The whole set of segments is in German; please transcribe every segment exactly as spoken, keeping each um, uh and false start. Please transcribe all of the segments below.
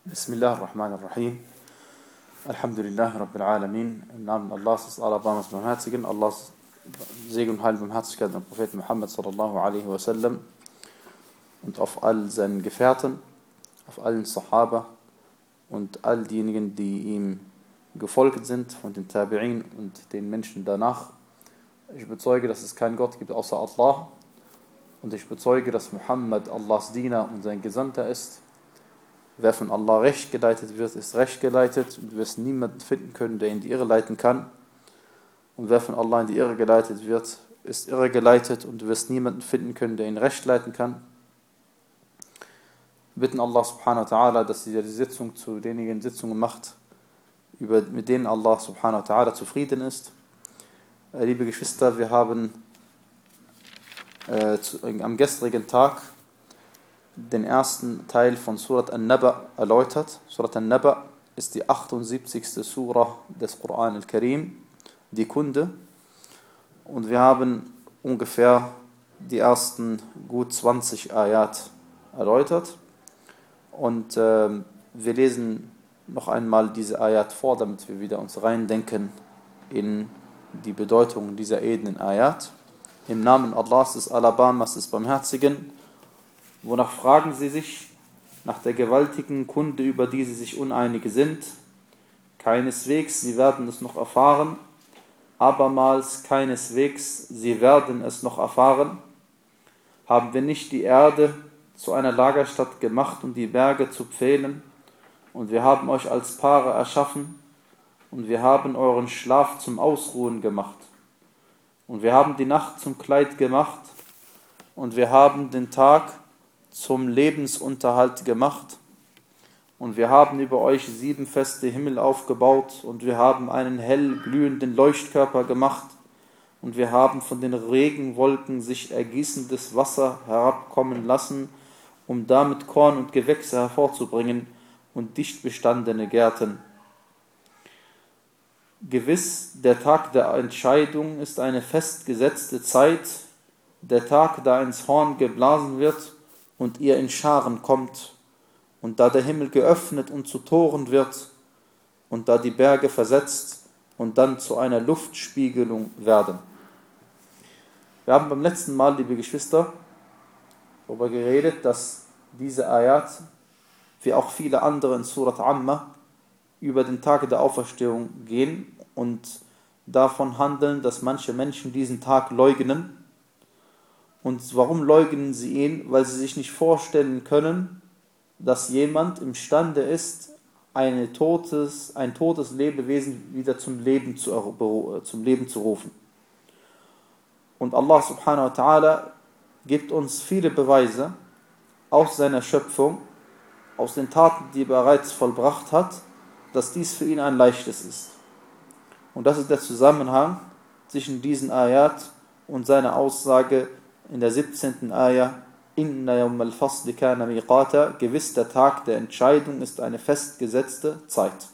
Bismillah ar-Rahman ar-Rahim. Alhamdulillah Rabbil Alamin. Im Namen Allahs des Alabamas Barmherzigen, Allahs Segen und Heil und Barmherzigkeit am Propheten Muhammad sallallahu alaihi wasallam und auf all seinen Gefährten, auf allen Sahaba und all diejenigen, die ihm gefolgt sind, von den Tabi'in und den Menschen danach. Ich bezeuge, dass es keinen Gott gibt außer Allah und ich bezeuge, dass Muhammad Allahs Diener und sein Gesandter ist. Wer von Allah recht geleitet wird, ist recht geleitet und du wirst niemanden finden können, der in die Irre leiten kann. Und wer von Allah in die Irre geleitet wird, ist irre geleitet und du wirst niemanden finden können, der ihn recht leiten kann. Wir bitten Allah subhanahu wa ta'ala, dass er die Sitzung zu denjenigen Sitzungen macht, über, mit denen Allah subhanahu wa ta'ala zufrieden ist. Äh, liebe Geschwister, wir haben äh, zu, am gestrigen Tag den ersten Teil von Surat An-Naba erläutert. Surat An-Naba ist die achtundsiebzigste Surah des Koran al-Karim, die Kunde. Und wir haben ungefähr die ersten gut zwanzig Ayat erläutert. Und äh, wir lesen noch einmal diese Ayat vor, damit wir wieder uns reindenken in die Bedeutung dieser edlen Ayat. Im Namen Allahs des Alabamas des Barmherzigen. Wonach fragen sie sich? Nach der gewaltigen Kunde, über die sie sich uneinig sind. Keineswegs, sie werden es noch erfahren. Abermals, keineswegs, sie werden es noch erfahren. Haben wir nicht die Erde zu einer Lagerstatt gemacht und die Berge zu Pfählen? Und wir haben euch als Paare erschaffen und wir haben euren Schlaf zum Ausruhen gemacht. Und wir haben die Nacht zum Kleid gemacht und wir haben den Tag zum Lebensunterhalt gemacht und wir haben über euch sieben feste Himmel aufgebaut und wir haben einen hell glühenden Leuchtkörper gemacht und wir haben von den Regenwolken sich ergießendes Wasser herabkommen lassen, um damit Korn und Gewächse hervorzubringen und dicht bestandene Gärten. Gewiss, der Tag der Entscheidung ist eine festgesetzte Zeit, der Tag, da ins Horn geblasen wird und ihr in Scharen kommt, und da der Himmel geöffnet und zu Toren wird, und da die Berge versetzt und dann zu einer Luftspiegelung werden. Wir haben beim letzten Mal, liebe Geschwister, darüber geredet, dass diese Ayat, wie auch viele andere in Surat Amma, über den Tag der Auferstehung gehen und davon handeln, dass manche Menschen diesen Tag leugnen. Und warum leugnen sie ihn? Weil sie sich nicht vorstellen können, dass jemand imstande ist, eine totes, ein totes Lebewesen wieder zum Leben zu, zum Leben zu rufen. Und Allah subhanahu wa ta'ala gibt uns viele Beweise aus seiner Schöpfung, aus den Taten, die er bereits vollbracht hat, dass dies für ihn ein leichtes ist. Und das ist der Zusammenhang zwischen diesen Ayat und seiner Aussage in der siebzehnten Ayah, Inna yawm al-fasli kana miqata, gewiss der Tag der Entscheidung ist eine festgesetzte Zeit.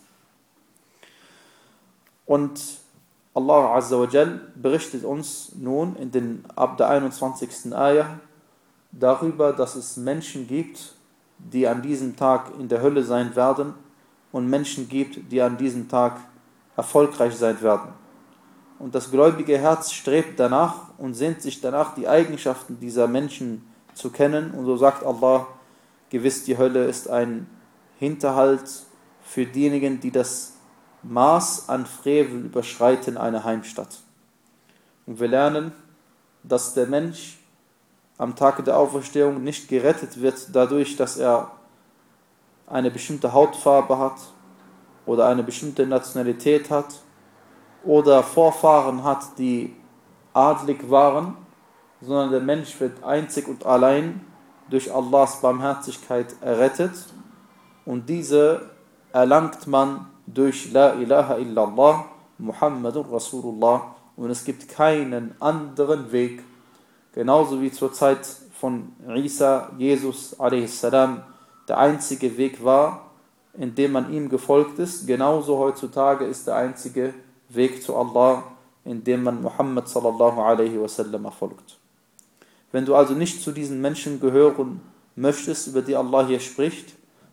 Und Allah Azza wa Jal berichtet uns nun in den, ab der einundzwanzigsten Ayah darüber, dass es Menschen gibt, die an diesem Tag in der Hölle sein werden und Menschen gibt, die an diesem Tag erfolgreich sein werden. Und das gläubige Herz strebt danach und sehnt sich danach, die Eigenschaften dieser Menschen zu kennen. Und so sagt Allah, gewiss die Hölle ist ein Hinterhalt für diejenigen, die das Maß an Frevel überschreiten, eine Heimstatt. Und wir lernen, dass der Mensch am Tag der Auferstehung nicht gerettet wird dadurch, dass er eine bestimmte Hautfarbe hat oder eine bestimmte Nationalität hat oder Vorfahren hat, die adlig waren, sondern der Mensch wird einzig und allein durch Allahs Barmherzigkeit errettet und diese erlangt man durch La ilaha illallah Muhammadur Rasulullah und es gibt keinen anderen Weg, genauso wie zur Zeit von Isa, Jesus a s. der einzige Weg war, in dem man ihm gefolgt ist, genauso heutzutage ist der einzige Weg zu Allah, in dem man Muhammad sallallahu alaihi wasallam erfolgt. Wenn du also nicht zu diesen Menschen gehören möchtest, über die Allah hier spricht,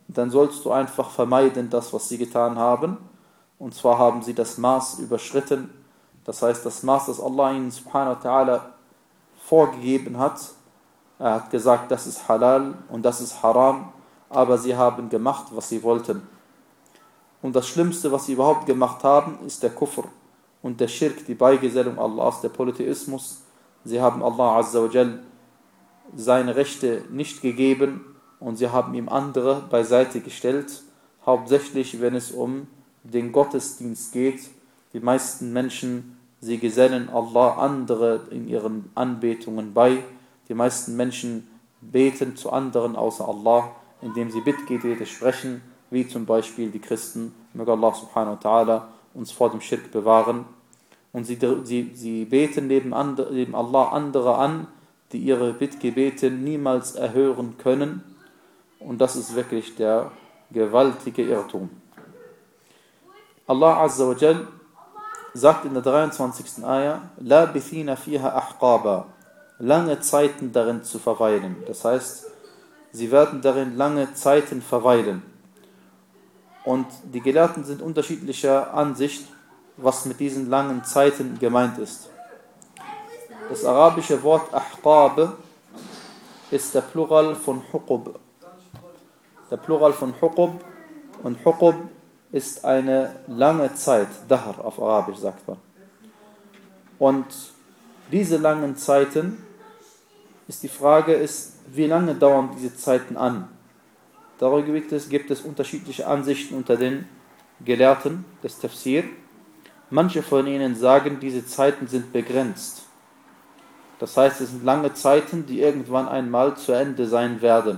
dann sollst du einfach vermeiden das, was sie getan haben. Und zwar haben sie das Maß überschritten. Das heißt, das Maß, das Allah ihnen subhanahu wa ta'ala vorgegeben hat. Er hat gesagt, das ist halal und das ist haram, aber sie haben gemacht, was sie wollten. Und das Schlimmste, was sie überhaupt gemacht haben, ist der Kufr und der Schirk, die Beigesellung Allahs, der Polytheismus. Sie haben Allah Azza wa Jal seine Rechte nicht gegeben und sie haben ihm andere beiseite gestellt, hauptsächlich wenn es um den Gottesdienst geht. Die meisten Menschen, sie gesellen Allah andere in ihren Anbetungen bei. Die meisten Menschen beten zu anderen außer Allah, indem sie Bittgebete sprechen, wie zum Beispiel die Christen. Möge Allah subhanahu wa ta'ala uns vor dem Schirk bewahren. Und sie, sie, sie beten neben, andre, neben Allah andere an, die ihre Bittgebete niemals erhören können. Und das ist wirklich der gewaltige Irrtum. Allah Azza wa Jal sagt in der dreiundzwanzigsten Ayah, لَابِثِينَ فِيهَا أَحْقَابًا, lange Zeiten darin zu verweilen. Das heißt, sie werden darin lange Zeiten verweilen. Und die Gelehrten sind unterschiedlicher Ansicht, was mit diesen langen Zeiten gemeint ist. Das arabische Wort Ahqab ist der Plural von Huqub. Der Plural von Huqub, und Huqub ist eine lange Zeit, Dahr auf Arabisch sagt man. Und diese langen Zeiten, ist die Frage, ist, wie lange dauern diese Zeiten an? Darüber gibt es, gibt es unterschiedliche Ansichten unter den Gelehrten des Tafsir. Manche von ihnen sagen, diese Zeiten sind begrenzt. Das heißt, es sind lange Zeiten, die irgendwann einmal zu Ende sein werden.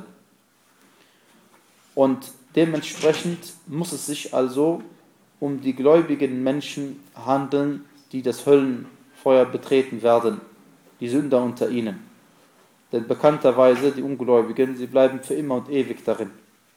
Und dementsprechend muss es sich also um die gläubigen Menschen handeln, die das Höllenfeuer betreten werden, die Sünder unter ihnen. Denn bekannterweise, die Ungläubigen, sie bleiben für immer und ewig darin.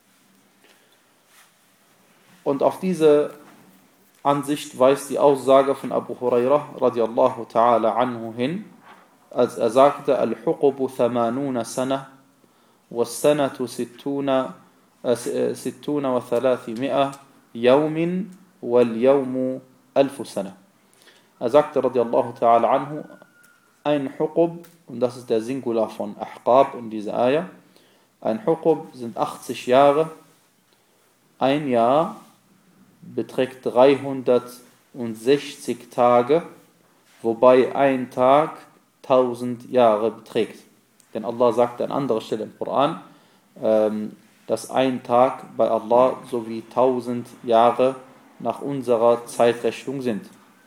Und auf diese Ansicht weist die Aussage von Abu Hurairah radiallahu ta'ala anhu hin, als er sagte, Al-Huqubu thamanuna sana, was-sanatu sittuna sittuna wa thalathimi'a yawmin wal-yawmu alfu sana. Er sagte radiallahu ta'ala anhu, ein Huqub, und das ist der Singular von Ahqab in dieser Ayah, ein Huqub sind achtzig Jahre, ein Jahr beträgt dreihundertsechzig Tage, wobei ein Tag tausend Jahre beträgt. Denn Allah sagt an anderer Stelle im Koran, ähm, dass ein Tag bei Allah so wie tausend Jahre nach unserer Zeitrechnung sind.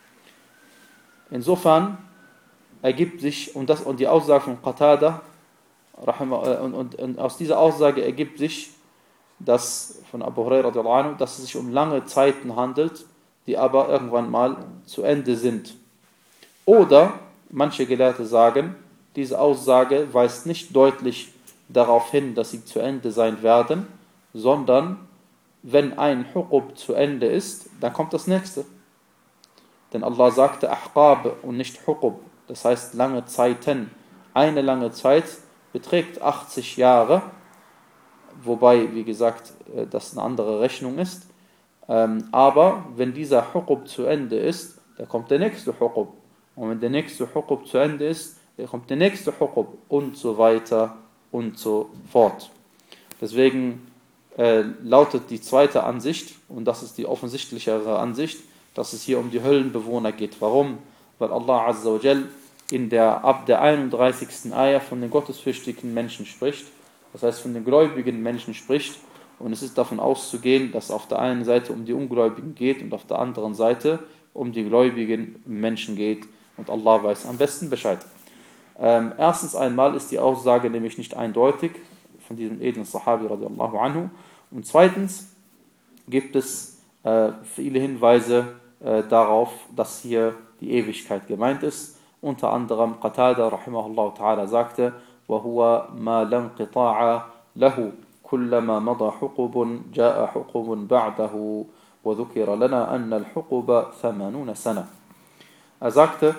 Insofern ergibt sich, und, das, und die Aussage von Qatada, und, und, und aus dieser Aussage ergibt sich, dass von Abu Hurairah, dass es sich um lange Zeiten handelt, die aber irgendwann mal zu Ende sind. Oder manche Gelehrte sagen, diese Aussage weist nicht deutlich darauf hin, dass sie zu Ende sein werden, sondern wenn ein Huqub zu Ende ist, dann kommt das nächste. Denn Allah sagte Ahqab und nicht Huqub, das heißt lange Zeiten. Eine lange Zeit beträgt achtzig Jahre, wobei, wie gesagt, das eine andere Rechnung ist. Aber wenn dieser Huqub zu Ende ist, dann kommt der nächste Huqub. Und wenn der nächste Huqub zu Ende ist, dann kommt der nächste Huqub und so weiter und so fort. Deswegen äh, lautet die zweite Ansicht, und das ist die offensichtlichere Ansicht, dass es hier um die Höllenbewohner geht. Warum? Weil Allah Azza wa Jal in der, ab der einunddreißigsten Ayah von den gottesfürchtigen Menschen spricht, das heißt von den gläubigen Menschen spricht, und es ist davon auszugehen, dass auf der einen Seite um die Ungläubigen geht und auf der anderen Seite um die gläubigen Menschen geht, und Allah weiß am besten Bescheid. Ähm, erstens einmal ist die Aussage nämlich nicht eindeutig von diesem edlen Sahabi radiallahu anhu, und zweitens gibt es äh, viele Hinweise äh, darauf, dass hier die Ewigkeit gemeint ist. Unter anderem Qatada rahimahullah ta'ala sagte, وَهُوَ مَا لَنْقِطَاعَ لَهُ كُلَّمَا مَضَى حُقُبٌ جَاءَ حُقُبٌ بَعْدَهُ وَذُكِرَ لَنَا أَنَّ الْحُقُبَ ثَمَانُونَ سَنَةً. Er sagte,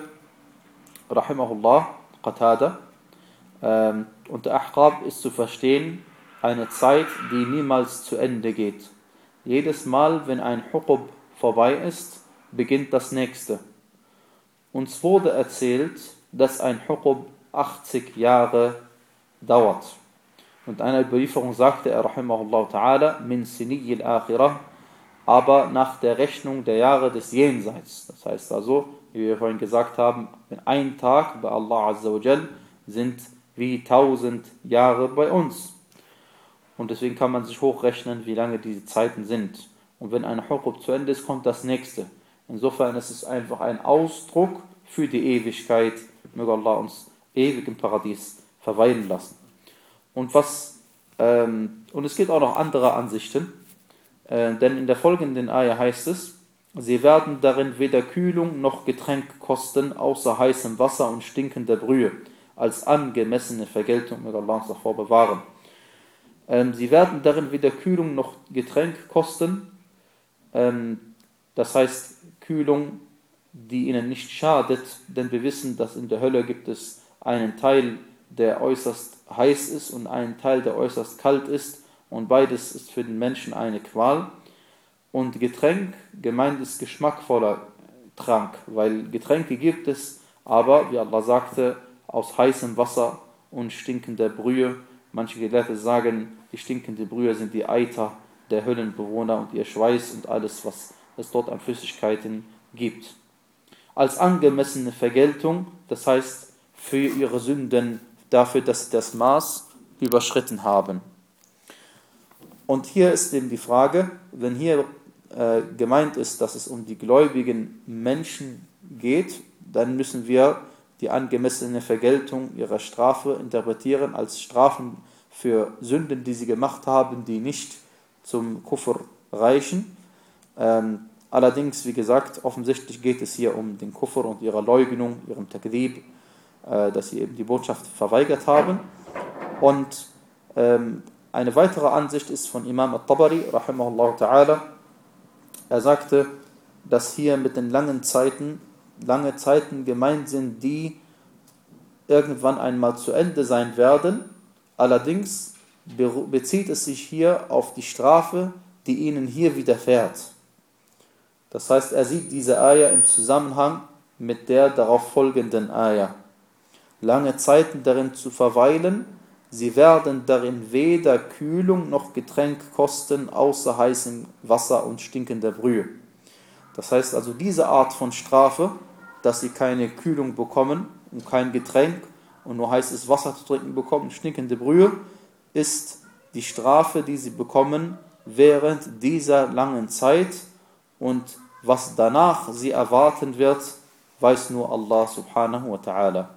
rahimahullah, Qatada, ähm, unter Ahqab ist zu verstehen, eine Zeit, die niemals zu Ende geht. Jedes Mal, wenn ein Huqub vorbei ist, beginnt das nächste. Uns wurde erzählt, dass ein Huqub achtzig Jahre dauert. Und eine Überlieferung sagte er, rahimahullah ta'ala, min siniyil akhirah, aber nach der Rechnung der Jahre des Jenseits. Das heißt also, wie wir vorhin gesagt haben, ein Tag bei Allah Azza wa Jal sind wie tausend Jahre bei uns. Und deswegen kann man sich hochrechnen, wie lange diese Zeiten sind. Und wenn ein Huqub zu Ende ist, kommt das nächste. Insofern ist es einfach ein Ausdruck für die Ewigkeit. Möge Allah uns ewig im Paradies verweilen lassen. Und, was, ähm, und es gibt auch noch andere Ansichten. Äh, denn in der folgenden Ayah heißt es, sie werden darin weder Kühlung noch Getränk kosten, außer heißem Wasser und stinkender Brühe, als angemessene Vergeltung, möge Allah uns davor bewahren. Ähm, sie werden darin weder Kühlung noch Getränk kosten, ähm, das heißt Kühlung, die ihnen nicht schadet, denn wir wissen, dass in der Hölle gibt es einen Teil, der äußerst heiß ist und einen Teil, der äußerst kalt ist, und beides ist für den Menschen eine Qual. Und Getränk, gemeint ist geschmackvoller Trank, weil Getränke gibt es, aber, wie Allah sagte, aus heißem Wasser und stinkender Brühe. Manche Gelehrte sagen, die stinkende Brühe sind die Eiter der Höllenbewohner und ihr Schweiß und alles, was es dort an Flüssigkeiten gibt. Als angemessene Vergeltung, das heißt für ihre Sünden, dafür, dass sie das Maß überschritten haben. Und hier ist eben die Frage, wenn hier äh, gemeint ist, dass es um die gläubigen Menschen geht, dann müssen wir die angemessene Vergeltung ihrer Strafe interpretieren als Strafen für Sünden, die sie gemacht haben, die nicht zum Kufr reichen. Ähm, allerdings, wie gesagt, offensichtlich geht es hier um den Kufr und ihre Leugnung, ihrem Takdib, äh, dass sie eben die Botschaft verweigert haben. Und ähm, eine weitere Ansicht ist von Imam al-Tabari, rahimahullah ta'ala. Er sagte, dass hier mit den langen Zeiten, lange Zeiten gemeint sind, die irgendwann einmal zu Ende sein werden. Allerdings bezieht es sich hier auf die Strafe, die ihnen hier widerfährt. Das heißt, er sieht diese Ayah im Zusammenhang mit der darauf folgenden Ayah. Lange Zeiten darin zu verweilen, sie werden darin weder Kühlung noch Getränk kosten, außer heißem Wasser und stinkender Brühe. Das heißt also, diese Art von Strafe, dass sie keine Kühlung bekommen und kein Getränk und nur heißes Wasser zu trinken bekommen, stinkende Brühe, ist die Strafe, die sie bekommen während dieser langen Zeit, und was danach sie erwarten wird, weiß nur Allah subhanahu wa ta'ala.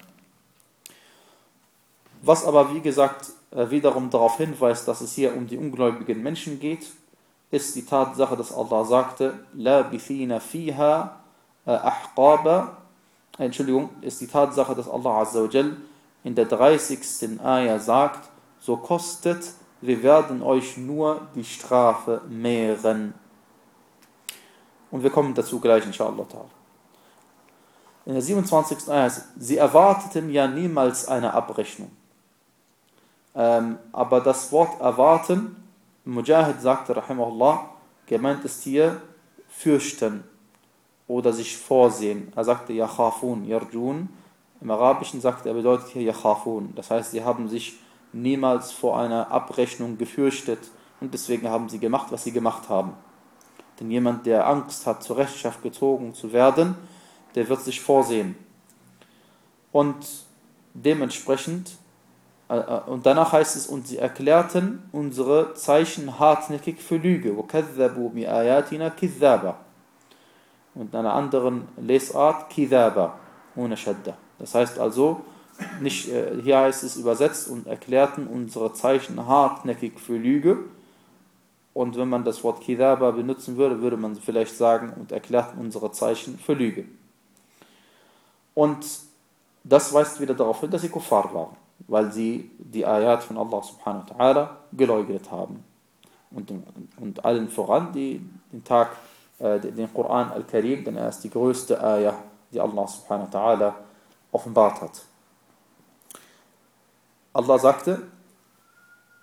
Was aber, wie gesagt, wiederum darauf hinweist, dass es hier um die ungläubigen Menschen geht, ist die Tatsache, dass Allah sagte, لَابِثِينَ فِيهَا أَحْقَابًا. Entschuldigung, ist die Tatsache, dass Allah Azza wa Jal in der dreißigsten Ayah sagt, so kostet, wir werden euch nur die Strafe mehren. Und wir kommen dazu gleich, inshallah. In der siebenundzwanzigsten Ayah, sie erwarteten ja niemals eine Abrechnung. Ähm, aber das Wort erwarten, Mujahid sagte, rahimahullah, gemeint ist hier fürchten oder sich vorsehen. Er sagte, yakhafun, yarjun. Im Arabischen sagt er, bedeutet hier yakhafun. Das heißt, sie haben sich niemals vor einer Abrechnung gefürchtet und deswegen haben sie gemacht, was sie gemacht haben. Denn jemand, der Angst hat, zur Rechenschaft gezogen zu werden, der wird sich vorsehen. Und dementsprechend, äh, und danach heißt es, und sie erklärten unsere Zeichen hartnäckig für Lüge. وَكَذَّبُوا بِآيَاتِنَا كِذَّابًا. Und in einer anderen Lesart, كِذَابًا, ohne Shadda. Das heißt also, nicht, äh, hier heißt es übersetzt, und erklärten unsere Zeichen hartnäckig für Lüge. Und wenn man das Wort Kidaba benutzen würde, würde man vielleicht sagen, und erklärten unsere Zeichen für Lüge. Und das weist wieder darauf hin, dass sie Kuffar waren, weil sie die Ayat von Allah subhanahu wa ta'ala geleugnet haben. Und, und allen voran die, den Tag, äh, den Koran al-Karim, denn er ist die größte Ayah, die Allah subhanahu wa ta'ala offenbart hat. Allah sagte,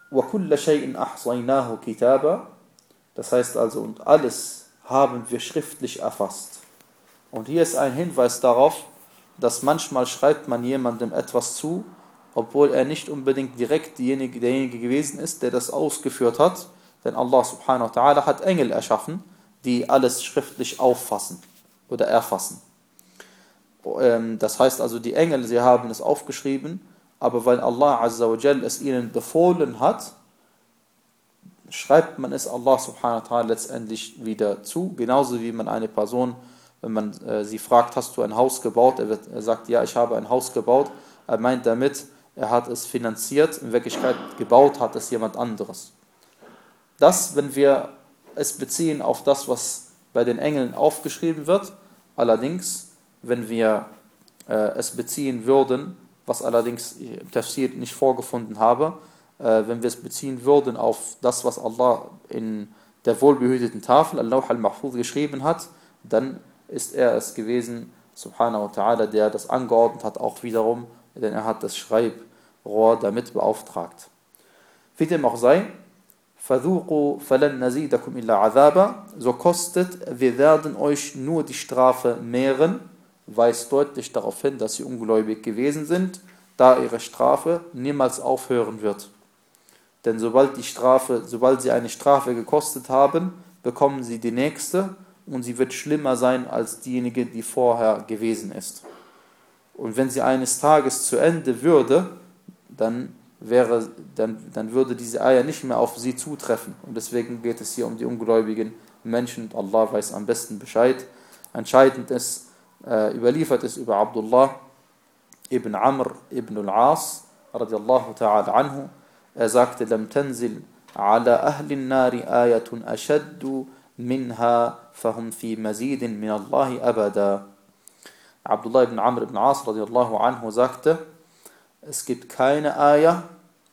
وَكُلَّ شَيْءٍ أَحْصَيْنَاهُ كِتَابًا. Das heißt also, und alles haben wir schriftlich erfasst. Und hier ist ein Hinweis darauf, dass manchmal schreibt man jemandem etwas zu, obwohl er nicht unbedingt direkt derjenige, derjenige gewesen ist, der das ausgeführt hat. Denn Allah subhanahu wa ta'ala hat Engel erschaffen, die alles schriftlich auffassen oder erfassen. Das heißt also, die Engel, sie haben es aufgeschrieben, aber weil Allah azza wa jal es ihnen befohlen hat, schreibt man es Allah subhanahu wa ta'ala letztendlich wieder zu. Genauso wie man eine Person, wenn man äh, sie fragt, hast du ein Haus gebaut? Er, wird, er sagt, ja, ich habe ein Haus gebaut. Er meint damit, er hat es finanziert. In Wirklichkeit gebaut hat es jemand anderes. Das, wenn wir es beziehen auf das, was bei den Engeln aufgeschrieben wird, allerdings, wenn wir äh, es beziehen würden, was allerdings im Tafsir nicht vorgefunden habe, äh, wenn wir es beziehen würden auf das, was Allah in der wohlbehüteten Tafel, Al-Lawh al-Mahfuz, geschrieben hat, dann ist er es gewesen, subhanahu wa ta'ala, der das angeordnet hat, auch wiederum, denn er hat das Schreibrohr damit beauftragt. Wie dem auch sei, فَذُوقُوا فَلَنْ نَزِيدَكُمْ إِلَّا عَذَابًا. So kostet, wir werden euch nur die Strafe mehren, weist deutlich darauf hin, dass sie ungläubig gewesen sind, da ihre Strafe niemals aufhören wird. Denn sobald die Strafe, sobald sie eine Strafe gekostet haben, bekommen sie die nächste und sie wird schlimmer sein als diejenige, die vorher gewesen ist. Und wenn sie eines Tages zu Ende würde, dann wäre, dann, dann würde diese Eier nicht mehr auf sie zutreffen. Und deswegen geht es hier um die ungläubigen Menschen. Und Allah weiß am besten Bescheid. Entscheidend ist, äh, überliefert ist über Abdullah ibn Amr ibn al-As radiallahu ta'ala anhu. Er sagte, لَمْ تَنْزِلْ عَلَى أَهْلِ النَّارِ آيَةٌ أَشَدُّ مِنْهَا فَهُمْ فِي مَزِيدٍ مِنَ اللَّهِ أَبَدًا. Abdullah ibn Amr ibn al-As radiallahu anhu sagte, es gibt keine Ayah,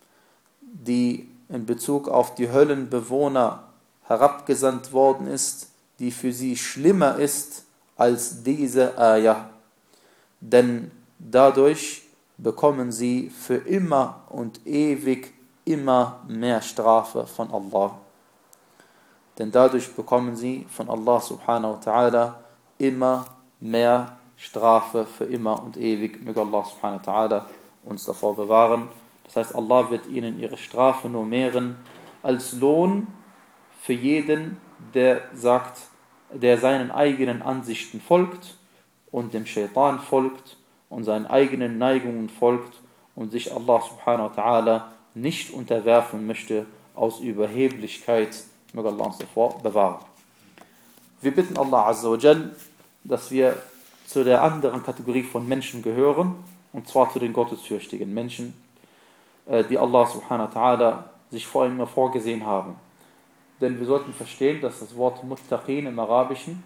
die in Bezug auf die Höllenbewohner herabgesandt worden ist, die für sie schlimmer ist als diese Ayah. Denn dadurch bekommen sie für immer und ewig immer mehr Strafe von Allah. Denn dadurch bekommen sie von Allah subhanahu wa ta'ala immer mehr Strafe für immer und ewig. Möge Allah subhanahu wa ta'ala uns davor bewahren. Das heißt, Allah wird ihnen ihre Strafe nur mehren als Lohn für jeden, der sagt, der seinen eigenen Ansichten folgt und dem Shaitan folgt und seinen eigenen Neigungen folgt und sich Allah subhanahu wa ta'ala nicht unterwerfen möchte aus Überheblichkeit. Möge Allah uns davor bewahren. Wir bitten Allah azza wa jal, dass wir zu der anderen Kategorie von Menschen gehören, und zwar zu den gottesfürchtigen Menschen, die Allah subhanahu wa ta'ala sich vor immer vorgesehen haben. Denn wir sollten verstehen, dass das Wort Muttaqin im Arabischen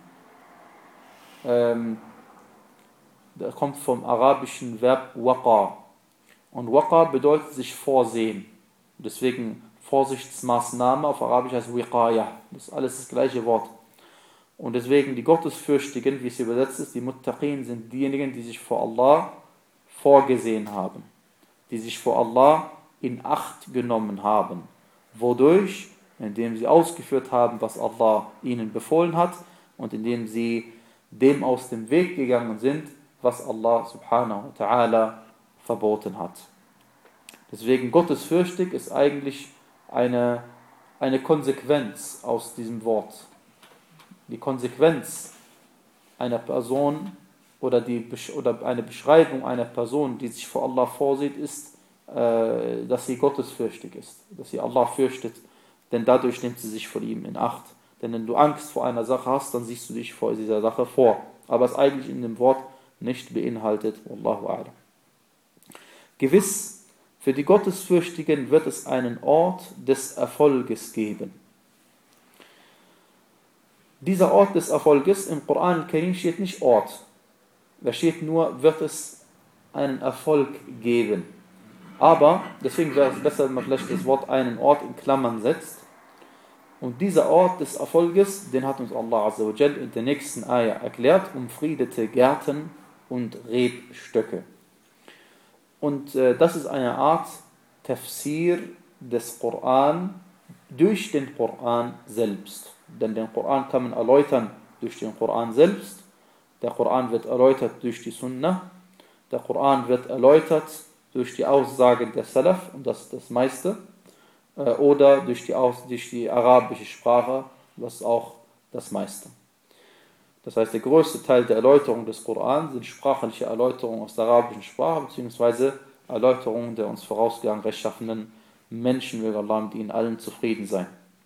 ähm, das kommt vom arabischen Verb waqa. Und waqa bedeutet sich vorsehen. Deswegen Vorsichtsmaßnahme auf Arabisch heißt wiqaya. Das ist alles das gleiche Wort. Und deswegen die Gottesfürchtigen, wie es übersetzt ist, die Muttaqin, sind diejenigen, die sich vor Allah vorgesehen haben, die sich vor Allah in Acht genommen haben. Wodurch? Indem sie ausgeführt haben, was Allah ihnen befohlen hat und indem sie dem aus dem Weg gegangen sind, was Allah subhanahu wa ta'ala verboten hat. Deswegen gottesfürchtig ist eigentlich eine, eine Konsequenz aus diesem Wort. Die Konsequenz einer Person oder, die, oder eine Beschreibung einer Person, die sich vor Allah vorsieht, ist, äh, dass sie gottesfürchtig ist, dass sie Allah fürchtet, denn dadurch nimmt sie sich vor ihm in Acht. Denn wenn du Angst vor einer Sache hast, dann siehst du dich vor dieser Sache vor. Aber es eigentlich in dem Wort nicht beinhaltet. Wallahu a'lam. Gewiss, für die Gottesfürchtigen wird es einen Ort des Erfolges geben. Dieser Ort des Erfolges im Koran al-Karim steht nicht Ort. Da steht nur, wird es einen Erfolg geben. Aber, deswegen wäre es besser, wenn man vielleicht das Wort einen Ort in Klammern setzt. Und dieser Ort des Erfolges, den hat uns Allah Azza wa Jal in der nächsten Ayah erklärt, umfriedete Gärten und Rebstöcke. Und äh, das ist eine Art Tafsir des Koran durch den Koran selbst. Denn den Koran kann man erläutern durch den Koran selbst. Der Koran wird erläutert durch die Sunnah. Der Koran wird erläutert durch die Aussagen der Salaf, und das ist das meiste. Oder durch die, Aus, durch die arabische Sprache, was auch das meiste. Das heißt, der größte Teil der Erläuterung des Koran sind sprachliche Erläuterungen aus der arabischen Sprache, beziehungsweise Erläuterungen der uns vorausgegangen rechtschaffenen Menschen, will Allah mit ihnen allen zufrieden sein.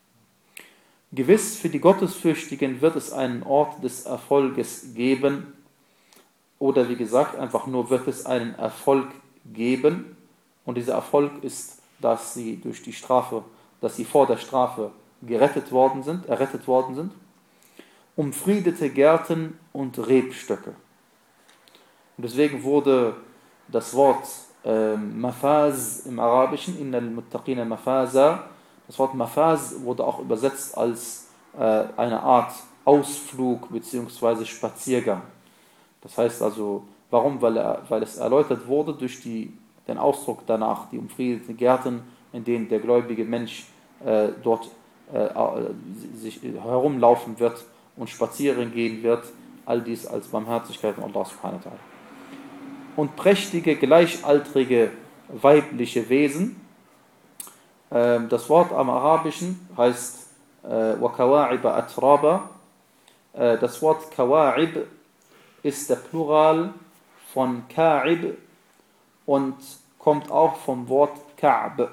Gewiss, für die Gottesfürchtigen wird es einen Ort des Erfolges geben, oder wie gesagt, einfach nur wird es einen Erfolg geben, und dieser Erfolg ist, dass sie durch die Strafe, dass sie vor der Strafe gerettet worden sind, errettet worden sind, umfriedete Gärten und Rebstöcke. Und deswegen wurde das Wort äh, Mafaz im Arabischen, Innal Muttaqina Mafaza, das Wort Mafaz wurde auch übersetzt als äh, eine Art Ausflug bzw. Spaziergang. Das heißt also, warum? Weil, er, weil es erläutert wurde durch die, den Ausdruck danach, die umfriedeten Gärten, in denen der gläubige Mensch äh, dort äh, sich herumlaufen wird und spazieren gehen wird, all dies als Barmherzigkeit von Allah subhanahu wa ta'ala. Und prächtige, gleichaltrige weibliche Wesen. Ähm, das Wort am Arabischen heißt وَكَوَاعِبَ أَتْرَابًا. Äh, das Wort Kawa'ib ist der Plural von Ka'ib und kommt auch vom Wort Ka'b.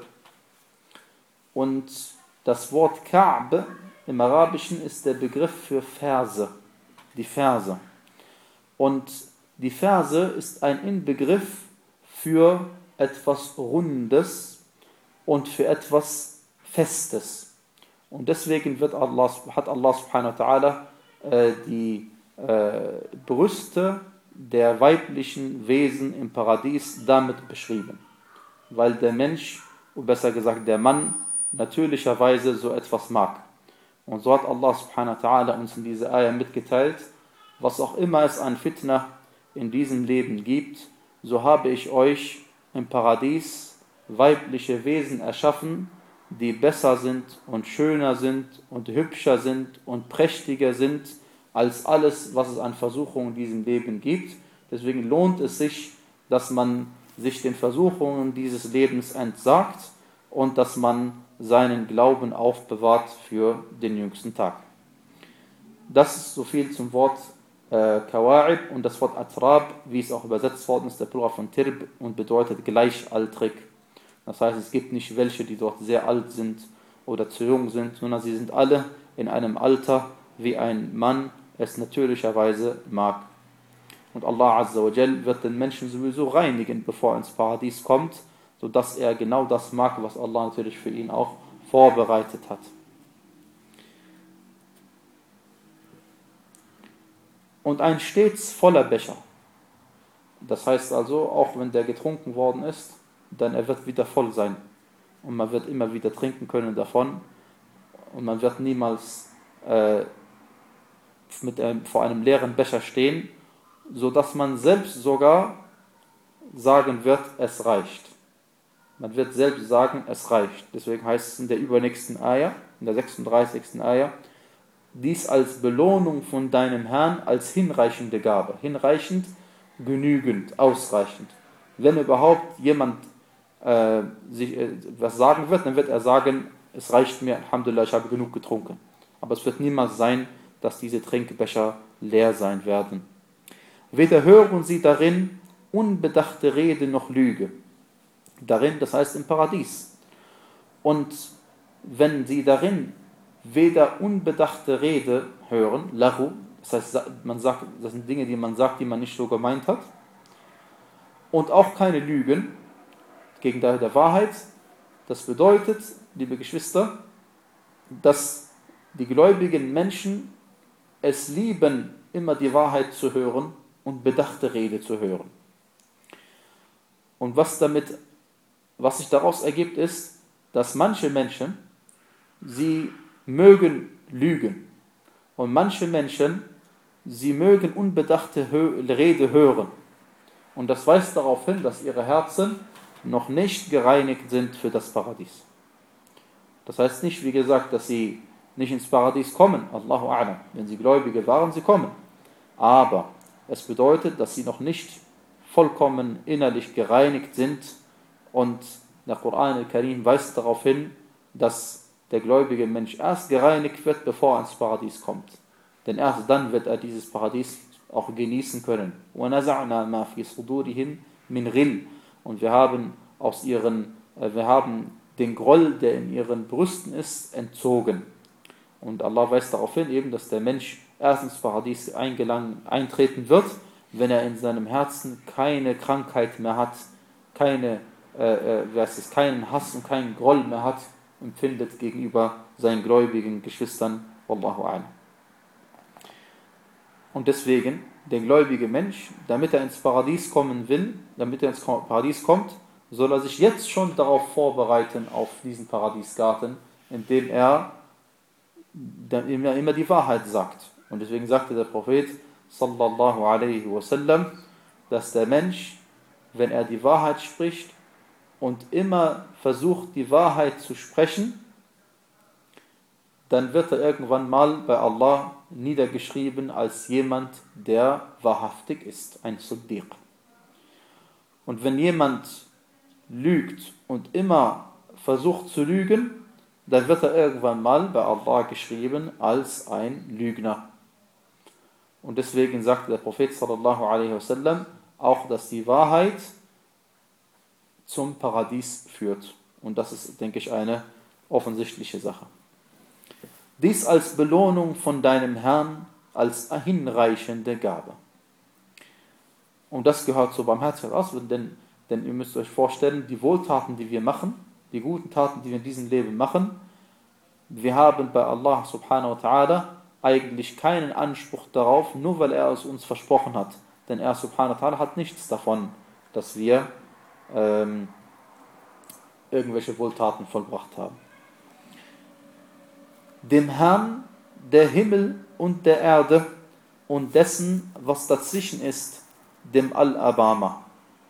Und das Wort Ka'b im Arabischen ist der Begriff für Verse, die Verse. Und die Verse ist ein Inbegriff für etwas Rundes und für etwas Festes. Und deswegen wird Allah, hat Allah subhanahu wa ta'ala äh, die äh, Brüste der weiblichen Wesen im Paradies damit beschrieben. Weil der Mensch, oder besser gesagt der Mann, natürlicherweise so etwas mag. Und so hat Allah subhanahu wa ta'ala uns in dieser Ayah mitgeteilt, was auch immer es an Fitna in diesem Leben gibt, so habe ich euch im Paradies weibliche Wesen erschaffen, die besser sind und schöner sind und hübscher sind und prächtiger sind als alles, was es an Versuchungen in diesem Leben gibt. Deswegen lohnt es sich, dass man sich den Versuchungen dieses Lebens entsagt und dass man seinen Glauben aufbewahrt für den jüngsten Tag. Das ist so viel zum Wort äh, Kawa'ib, und das Wort Atrab, wie es auch übersetzt worden ist, der Plural von Tirb, und bedeutet gleichaltrig. Das heißt, es gibt nicht welche, die dort sehr alt sind oder zu jung sind, sondern sie sind alle in einem Alter, wie ein Mann es natürlicherweise mag. Und Allah Azza wa Jal wird den Menschen sowieso reinigen, bevor er ins Paradies kommt, sodass er genau das mag, was Allah natürlich für ihn auch vorbereitet hat. Und ein stets voller Becher. Das heißt also, auch wenn der getrunken worden ist, dann er wird wieder voll sein. Und man wird immer wieder trinken können davon. Und man wird niemals äh, mit einem, vor einem leeren Becher stehen, sodass man selbst sogar sagen wird, es reicht. Man wird selbst sagen, es reicht. Deswegen heißt es in der übernächsten Ayah, in der sechsunddreißigsten Ayah, dies als Belohnung von deinem Herrn als hinreichende Gabe. Hinreichend, genügend, ausreichend. Wenn überhaupt jemand äh, sich äh, was sagen wird, dann wird er sagen, es reicht mir, Alhamdulillah, ich habe genug getrunken. Aber es wird niemals sein, dass diese Trinkbecher leer sein werden. Weder hören sie darin unbedachte Rede noch Lüge. Darin, das heißt im Paradies. Und wenn sie darin weder unbedachte Rede hören, Lahu, das heißt, man sagt, das sind Dinge, die man sagt, die man nicht so gemeint hat, und auch keine Lügen, gegen der Wahrheit, das bedeutet, liebe Geschwister, dass die gläubigen Menschen es lieben, immer die Wahrheit zu hören und bedachte Rede zu hören. Und was damit, was sich daraus ergibt, ist, dass manche Menschen, sie mögen lügen, und manche Menschen, sie mögen unbedachte Rede hören. Und das weist darauf hin, dass ihre Herzen noch nicht gereinigt sind für das Paradies. Das heißt nicht, wie gesagt, dass sie nicht ins Paradies kommen. Allahu a'lam. Wenn sie Gläubige waren, sie kommen. Aber es bedeutet, dass sie noch nicht vollkommen innerlich gereinigt sind. Und der Koran al-Karim weist darauf hin, dass der gläubige Mensch erst gereinigt wird, bevor er ins Paradies kommt. Denn erst dann wird er dieses Paradies auch genießen können. وَنَزَعْنَا مَا فِي صُدُورِهِمْ مِنْ غِلٍّ. Und wir haben aus ihren, wir haben den Groll, der in ihren Brüsten ist, entzogen. Und Allah weist darauf hin, eben, dass der Mensch erst ins Paradies eingelangen, eintreten wird, wenn er in seinem Herzen keine Krankheit mehr hat, keine, äh, äh, was ist, keinen Hass und keinen Groll mehr hat, empfindet gegenüber seinen gläubigen Geschwistern. Wallahu a'lam. Und deswegen, der gläubige Mensch, damit er ins Paradies kommen will, damit er ins Paradies kommt, soll er sich jetzt schon darauf vorbereiten, auf diesen Paradiesgarten, indem er immer, immer die Wahrheit sagt. Und deswegen sagte der Prophet, sallallahu alaihi wasallam, dass der Mensch, wenn er die Wahrheit spricht und immer versucht, die Wahrheit zu sprechen, dann wird er irgendwann mal bei Allah niedergeschrieben als jemand, der wahrhaftig ist, ein Siddiq. Und wenn jemand lügt und immer versucht zu lügen, dann wird er irgendwann mal bei Allah geschrieben als ein Lügner. Und deswegen sagte der Prophet sallallahu alaihi wasallam auch, dass die Wahrheit zum Paradies führt. Und das ist, denke ich, eine offensichtliche Sache. Dies als Belohnung von deinem Herrn, als hinreichende Gabe. Und das gehört zur Barmherzigkeit aus, denn, denn ihr müsst euch vorstellen, die Wohltaten, die wir machen, die guten Taten, die wir in diesem Leben machen, wir haben bei Allah subhanahu wa ta'ala eigentlich keinen Anspruch darauf, nur weil er es uns versprochen hat. Denn er subhanahu wa ta'ala hat nichts davon, dass wir ähm, irgendwelche Wohltaten vollbracht haben. Dem Herrn der Himmel und der Erde und dessen, was dazwischen ist, dem Al-Abama.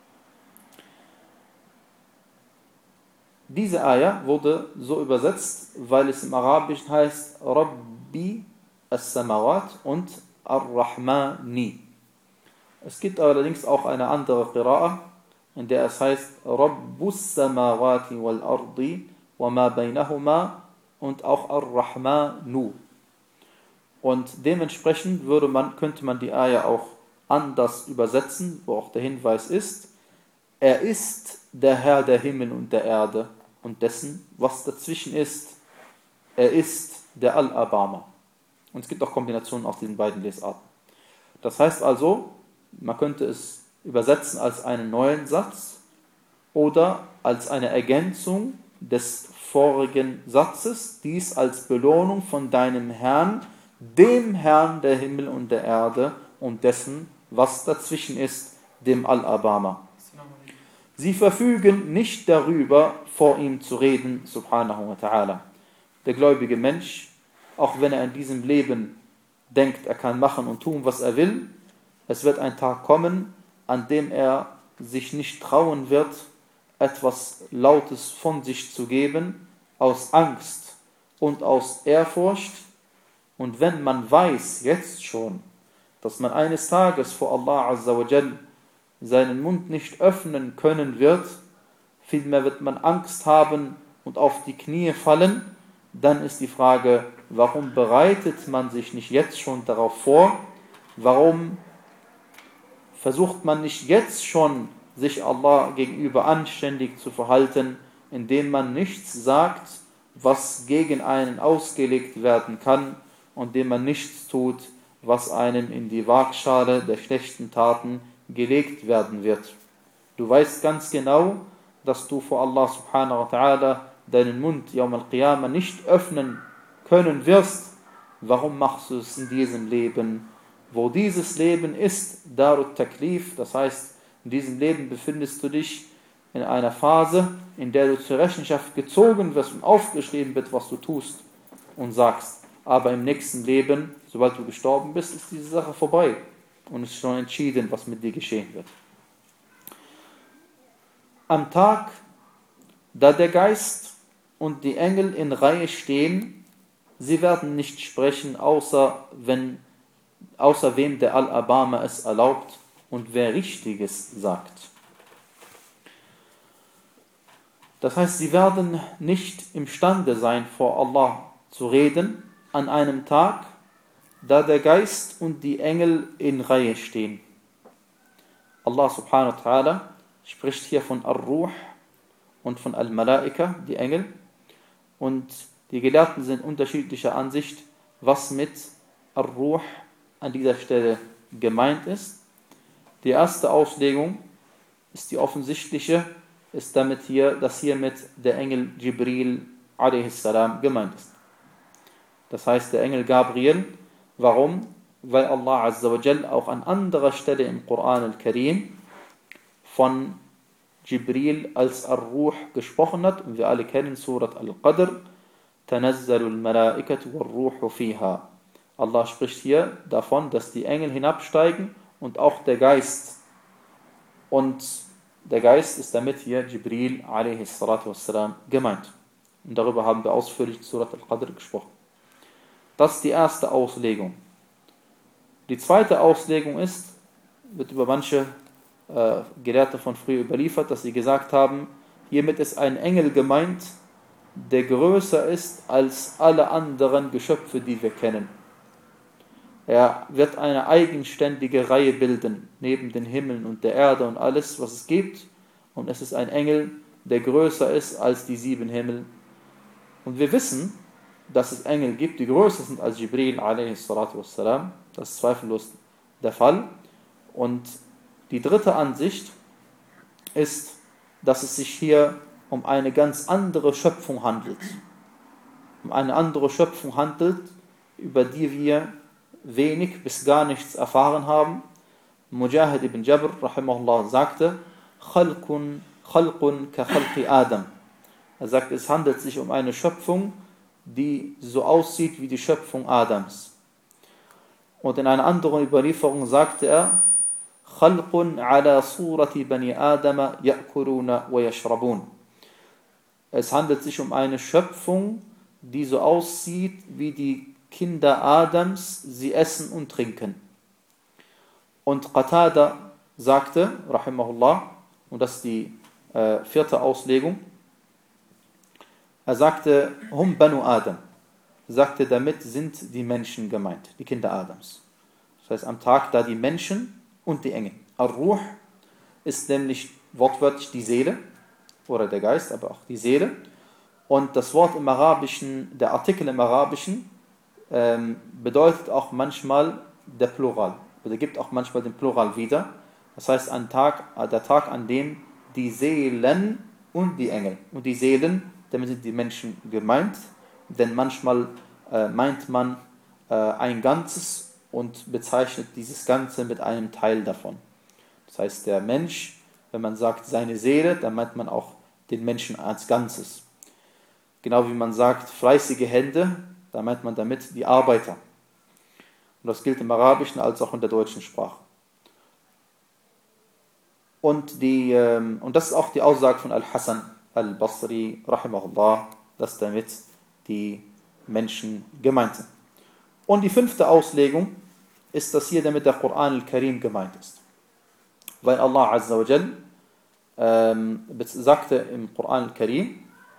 Diese Ayah wurde so übersetzt, weil es im Arabischen heißt Rabbi as-Samawat und Ar-Rahmani. Es gibt allerdings auch eine andere Qira'a, in der es heißt Rabbus Samawati wal Ardi wa ma bainahuma und auch Ar-Rahmanu. Und dementsprechend würde man, könnte man die Ayah auch anders übersetzen, wo auch der Hinweis ist, er ist der Herr der Himmel und der Erde und dessen, was dazwischen ist. Er ist der Al-Abama. Und es gibt auch Kombinationen aus diesen beiden Lesarten. Das heißt also, man könnte es übersetzen als einen neuen Satz oder als eine Ergänzung des vorigen Satzes, dies als Belohnung von deinem Herrn, dem Herrn der Himmel und der Erde und dessen, was dazwischen ist, dem Al-Abama. Sie verfügen nicht darüber, vor ihm zu reden, subhanahu wa ta'ala. Der gläubige Mensch, auch wenn er in diesem Leben denkt, er kann machen und tun, was er will, es wird ein Tag kommen, an dem er sich nicht trauen wird, etwas Lautes von sich zu geben, aus Angst und aus Ehrfurcht. Und wenn man weiß, jetzt schon, dass man eines Tages vor Allah Azza wa Jal seinen Mund nicht öffnen können wird, vielmehr wird man Angst haben und auf die Knie fallen, dann ist die Frage, warum bereitet man sich nicht jetzt schon darauf vor? Warum versucht man nicht jetzt schon, sich Allah gegenüber anständig zu verhalten, indem man nichts sagt, was gegen einen ausgelegt werden kann und indem man nichts tut, was einem in die Waagschale der schlechten Taten gelegt werden wird. Du weißt ganz genau, dass du vor Allah subhanahu wa ta'ala deinen Mund Yawm al-Qiyamah nicht öffnen können wirst. Warum machst du es in diesem Leben? Wo dieses Leben ist, Darut Taklif, das heißt, in diesem Leben befindest du dich in einer Phase, in der du zur Rechenschaft gezogen wirst und aufgeschrieben wird, was du tust und sagst. Aber im nächsten Leben, sobald du gestorben bist, ist diese Sache vorbei und es ist schon entschieden, was mit dir geschehen wird. Am Tag, da der Geist und die Engel in Reihe stehen, sie werden nicht sprechen, außer, wenn, außer wem der Al-Abama es erlaubt und wer Richtiges sagt. Das heißt, sie werden nicht imstande sein, vor Allah zu reden an einem Tag, da der Geist und die Engel in Reihe stehen. Allah subhanahu wa ta'ala spricht hier von Ar-Ruh und von Al-Malaika, die Engel. Und die Gelehrten sind unterschiedlicher Ansicht, was mit Ar-Ruh an dieser Stelle gemeint ist. Die erste Auslegung ist die offensichtliche, ist damit hier, dass hiermit der Engel Jibril a s. gemeint ist. Das heißt, der Engel Gabriel. Warum? Weil Allah Azza wa Jal auch an anderer Stelle im Koran al-Karim von Jibril als Ar-Ruh gesprochen hat. Und wir alle kennen Surat Al-Qadr. Tanazzalu al-Malaikatu wal-Ruhu fiha. Allah spricht hier davon, dass die Engel hinabsteigen und auch der Geist. Und der Geist ist damit hier Jibril a s. gemeint. Und darüber haben wir ausführlich in Surat Al-Qadr gesprochen. Das ist die erste Auslegung. Die zweite Auslegung ist, wird über manche äh, Gelehrte von früher überliefert, dass sie gesagt haben, hiermit ist ein Engel gemeint, der größer ist als alle anderen Geschöpfe, die wir kennen. Er wird eine eigenständige Reihe bilden, neben den Himmeln und der Erde und alles, was es gibt. Und es ist ein Engel, der größer ist als die sieben Himmel. Und wir wissen, dass es Engel gibt, die größer sind als Jibril a s. Das ist zweifellos der Fall. Und die dritte Ansicht ist, dass es sich hier um eine ganz andere Schöpfung handelt. Um eine andere Schöpfung handelt, über die wir wenig bis gar nichts erfahren haben. Mujahid ibn Jabr rahimahullah sagte, Khalqun, Khalqun ka Khalqi Adam. Er sagt, es handelt sich um eine Schöpfung, die so aussieht wie die Schöpfung Adams. Und in einer anderen Überlieferung sagte er, Khalqun ala surati bani Adama ya'kuluna wa yashrabun. Es handelt sich um eine Schöpfung, die so aussieht wie die Kinder Adams, sie essen und trinken. Und Qatada sagte, rahimahullah, und das ist die äh, vierte Auslegung, er sagte, Hum Banu Adam, sagte, damit sind die Menschen gemeint, die Kinder Adams. Das heißt, am Tag, da die Menschen und die Engel. Ar-Ruh ist nämlich wortwörtlich die Seele, oder der Geist, aber auch die Seele. Und das Wort im Arabischen, der Artikel im Arabischen, ähm, bedeutet auch manchmal der Plural. Oder gibt auch manchmal den Plural wieder. Das heißt, ein Tag, der Tag, an dem die Seelen und die Engel, und die Seelen, damit sind die Menschen gemeint, denn manchmal äh, meint man äh, ein Ganzes und bezeichnet dieses Ganze mit einem Teil davon. Das heißt, der Mensch, wenn man sagt seine Seele, dann meint man auch den Menschen als Ganzes. Genau wie man sagt fleißige Hände, da meint man damit die Arbeiter. Und das gilt im Arabischen als auch in der deutschen Sprache. Und, die, ähm, und das ist auch die Aussage von Al-Hasan al-Basri, rahimahullah, dass damit die Menschen gemeint sind. Und die fünfte Auslegung ist, dass hier damit der Koran al-Karim gemeint ist. Weil Allah Azza wa Jal ähm, sagte im Koran al-Karim,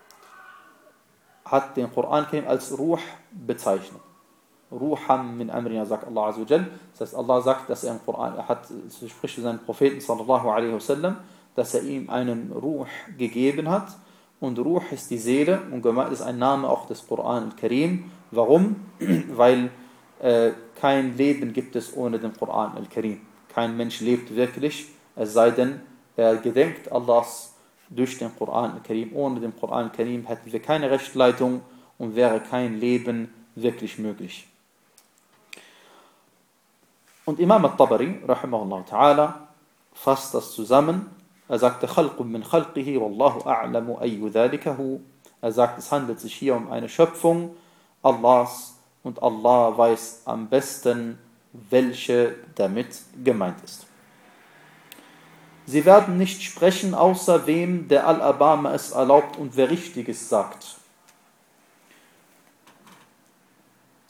hat den Koran al-Karim als Ruh bezeichnet. Ruham min amrina, sagt Allah Azza wa Jal. Das heißt, Allah sagt, dass er im Koran, er hat, spricht für seinen Propheten sallallahu alaihi wasallam, dass er ihm einen Ruh gegeben hat. Und Ruh ist die Seele und gemeint ist ein Name auch des Koran al-Karim. Warum? Weil äh, kein Leben gibt es ohne den Koran al-Karim. Kein Mensch lebt wirklich, es sei denn, er gedenkt Allahs durch den Koran al-Karim. Ohne den Koran al-Karim hätten wir keine Rechtsleitung und wäre kein Leben wirklich möglich. Und Imam al-Tabari, rahimahullah ta'ala, fasst das zusammen. Er sagte, Khalqun min khalqihi, wallahu a'lamu ayyu dhalikahu. Er sagt, es handelt sich hier um eine Schöpfung Allahs und Allah weiß am besten, welche damit gemeint ist. Sie werden nicht sprechen, außer wem der Al-Abama es erlaubt und wer Richtiges sagt.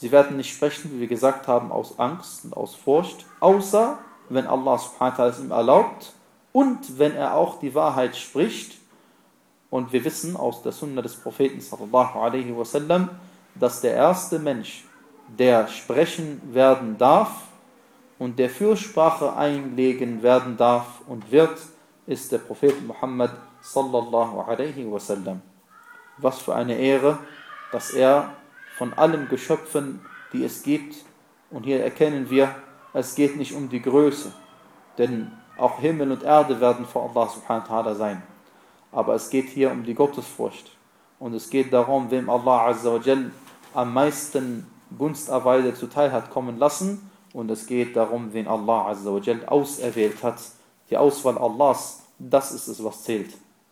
Sie werden nicht sprechen, wie wir gesagt haben, aus Angst und aus Furcht, außer wenn Allah subhanahu wa ta'ala es ihm erlaubt und wenn er auch die Wahrheit spricht. Und wir wissen aus der Sunna des Propheten sallallahu alaihi wasallam, dass der erste Mensch, der sprechen werden darf und der Fürsprache einlegen werden darf und wird, ist der Prophet Muhammad sallallahu alaihi wasallam. Was für eine Ehre, dass er von allen Geschöpfen, die es gibt, und hier erkennen wir, es geht nicht um die Größe, denn auch Himmel und Erde werden vor Allah subhanahu wa ta'ala sein. Aber es geht hier um die Gottesfurcht. Und es geht darum, wem Allah azza wa jal am meisten Gunst erweise zuteil hat kommen lassen. Und es geht darum, wen Allah azza wa jal auserwählt hat. Die Auswahl Allahs, das ist es, was zählt.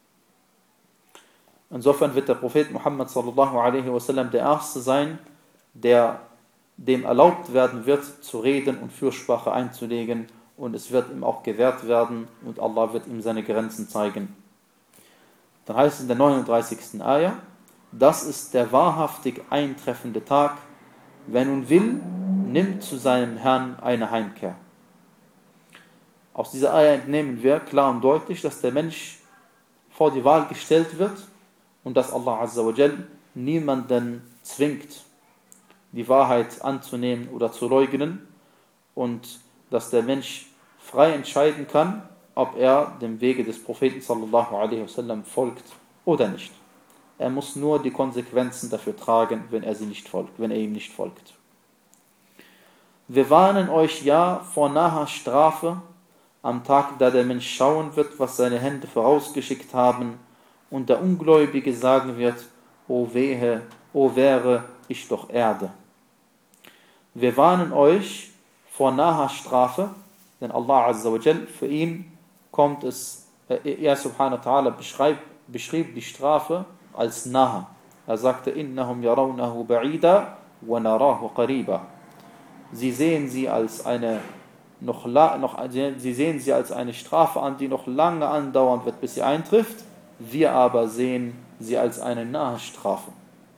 Insofern wird der Prophet Muhammad sallallahu alaihi wasallam der Erste sein, der dem erlaubt werden wird, zu reden und Fürsprache einzulegen. Und es wird ihm auch gewährt werden und Allah wird ihm seine Grenzen zeigen. Dann heißt es in der neununddreißigsten Ayah, das ist der wahrhaftig eintreffende Tag. Wer nun will, nimmt zu seinem Herrn eine Heimkehr. Aus dieser Ayah entnehmen wir klar und deutlich, dass der Mensch vor die Wahl gestellt wird und dass Allah azza wa jal niemanden zwingt, die Wahrheit anzunehmen oder zu leugnen und dass der Mensch frei entscheiden kann, ob er dem Wege des Propheten sallallahu alaihi wasallam folgt oder nicht. Er muss nur die Konsequenzen dafür tragen, wenn er sie nicht folgt, wenn er ihm nicht folgt. Wir warnen euch ja vor naher Strafe am Tag, da der Mensch schauen wird, was seine Hände vorausgeschickt haben und der Ungläubige sagen wird, o wehe, o wäre ich doch Erde. Wir warnen euch vor naher Strafe, denn Allah azza wa jal, für ihn kommt es, er subhanahu wa ta'ala beschrieb, beschrieb die Strafe als nahe. Er sagte, innahum yarawnahu ba'ida wa narahu qariba. Sie sehen sie als eine noch, noch sie sehen sie als eine Strafe an, die noch lange andauern wird, bis sie eintrifft. Wir aber sehen sie als eine nahe Strafe.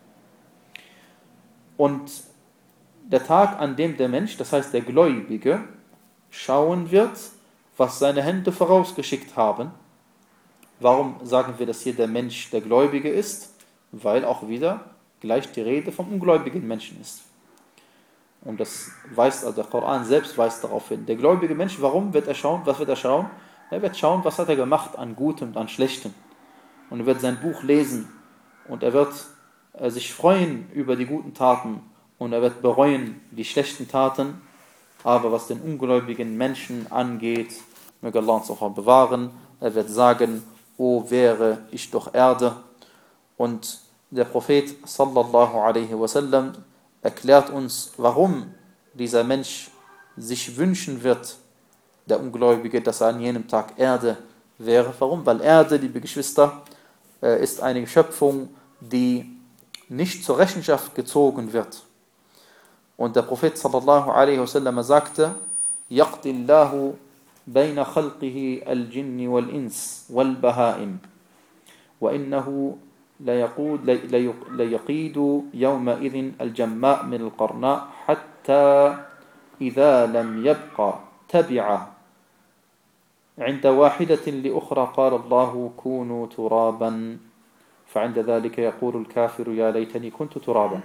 Und der Tag, an dem der Mensch, das heißt der Gläubige, schauen wird, was seine Hände vorausgeschickt haben. Warum sagen wir, dass hier der Mensch der Gläubige ist? Weil auch wieder gleich die Rede vom ungläubigen Menschen ist. Und das weist, also der Koran selbst weist darauf hin. Der gläubige Mensch, warum wird er schauen? Was wird er schauen? Er wird schauen, was hat er gemacht an Gutem und an Schlechtem. Und er wird sein Buch lesen und er wird äh, sich freuen über die guten Taten und er wird bereuen die schlechten Taten. Aber was den ungläubigen Menschen angeht, möge Allah uns auch bewahren, er wird sagen, o wäre ich doch Erde. Und der Prophet sallallahu alaihi wasallam erklärt uns, warum dieser Mensch sich wünschen wird, der Ungläubige, dass er an jenem Tag Erde wäre. Warum? Weil Erde, liebe Geschwister, ist eine Schöpfung, die nicht zur Rechenschaft gezogen wird. Und der Prophet sallallahu alaihi wasallam sagte, يَقْدِ اللَّهُ بَيْنَ خَلْقِهِ الْجِنِّ وَالْإِنسِ وَالْبَهَائِمِ وَإِنَّهُ لَيَقِيدُ يَوْمَئِذٍ الْجَمَّاء مِنَ الْقَرْنَاءِ حَتَّى إِذَا لَمْ يَبْقَ تَبِعَ عند واحدة لأخرى قال الله كونوا ترابا فعند ذلك يقول الكافر يا ليتني كنت ترابا.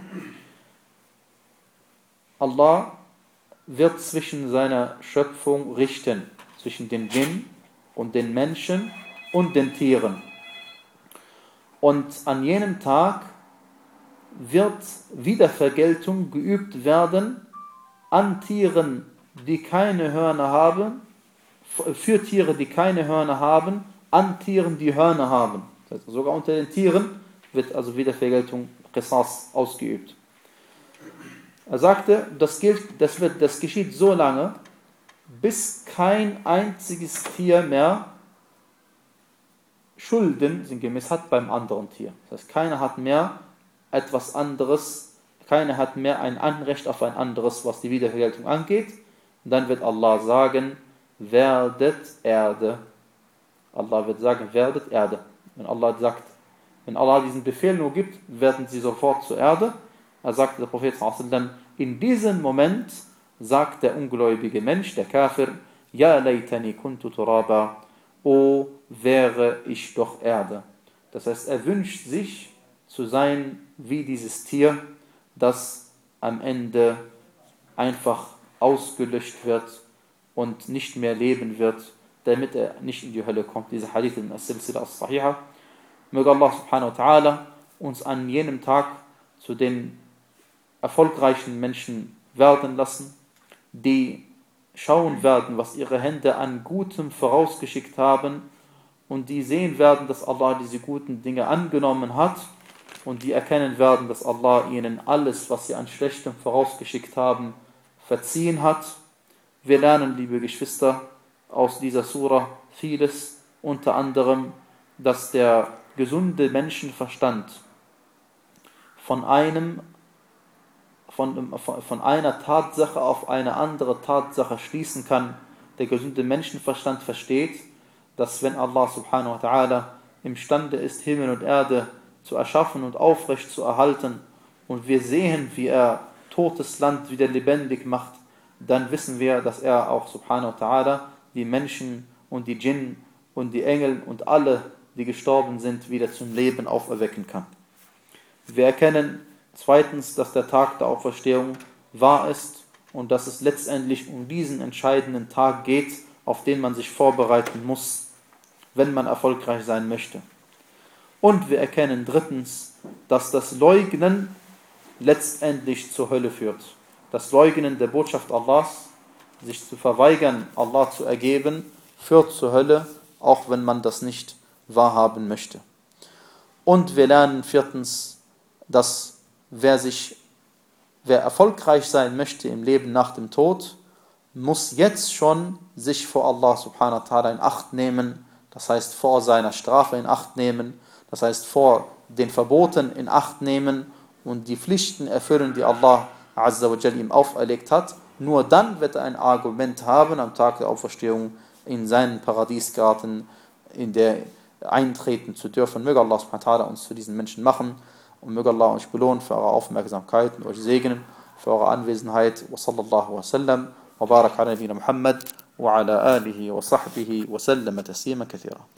Allah wird zwischen seiner Schöpfung richten, zwischen den Djinn und den Menschen und den Tieren. Und an jenem Tag wird Wiedervergeltung geübt werden an Tieren, die keine Hörner haben, für Tiere, die keine Hörner haben, an Tieren, die Hörner haben. Das heißt, sogar unter den Tieren wird also Wiedervergeltung, Qisas, ausgeübt. Er sagte, das, gilt, das, wird, das geschieht so lange, bis kein einziges Tier mehr Schulden sinngemäß hat beim anderen Tier. Das heißt, keiner hat mehr etwas anderes, keiner hat mehr ein Anrecht auf ein anderes, was die Wiedervergeltung angeht. Und dann wird Allah sagen, werdet Erde. Allah wird sagen, werdet Erde. Wenn Allah sagt, wenn Allah diesen Befehl nur gibt, werden sie sofort zur Erde. Er sagte der Prophet sallallahu alaihi wasallam, in diesem Moment sagt der ungläubige Mensch, der Kafir, Ja laytani kuntu turaba, o wäre ich doch Erde. Das heißt, er wünscht sich zu sein wie dieses Tier, das am Ende einfach ausgelöscht wird und nicht mehr leben wird, damit er nicht in die Hölle kommt. Diese Hadith in As-Silsila As-Sahiha. Möge Allah subhanahu wa ta'ala uns an jenem Tag zu den erfolgreichen Menschen werden lassen, die schauen werden, was ihre Hände an Gutem vorausgeschickt haben und die sehen werden, dass Allah diese guten Dinge angenommen hat und die erkennen werden, dass Allah ihnen alles, was sie an Schlechtem vorausgeschickt haben, verziehen hat. Wir lernen, liebe Geschwister, aus dieser Sura vieles, unter anderem, dass der gesunde Menschenverstand von einem Von, von einer Tatsache auf eine andere Tatsache schließen kann. Der gesunde Menschenverstand versteht, dass wenn Allah subhanahu wa ta'ala imstande ist, Himmel und Erde zu erschaffen und aufrecht zu erhalten und wir sehen, wie er totes Land wieder lebendig macht, dann wissen wir, dass er auch subhanahu wa ta'ala die Menschen und die Djinn und die Engel und alle, die gestorben sind, wieder zum Leben auferwecken kann. Wir erkennen zweitens, dass der Tag der Auferstehung wahr ist und dass es letztendlich um diesen entscheidenden Tag geht, auf den man sich vorbereiten muss, wenn man erfolgreich sein möchte. Und wir erkennen drittens, dass das Leugnen letztendlich zur Hölle führt. Das Leugnen der Botschaft Allahs, sich zu verweigern, Allah zu ergeben, führt zur Hölle, auch wenn man das nicht wahrhaben möchte. Und wir lernen viertens, dass Wer sich, wer erfolgreich sein möchte im Leben nach dem Tod, muss jetzt schon sich vor Allah subhanahu wa ta'ala in Acht nehmen, das heißt vor seiner Strafe in Acht nehmen, das heißt vor den Verboten in Acht nehmen und die Pflichten erfüllen, die Allah azza wa jal ihm auferlegt hat. Nur dann wird er ein Argument haben, am Tag der Auferstehung in seinen Paradiesgarten in der eintreten zu dürfen. Möge Allah subhanahu wa ta'ala uns zu diesen Menschen machen. Und möge Allah euch belohnen für eure Aufmerksamkeit und euch segnen für eure Anwesenheit. Wa sallallahu wa sallam wa barak ala nabiyina Muhammad wa ala alihi wa sahbihi wa sallam taslima kathira.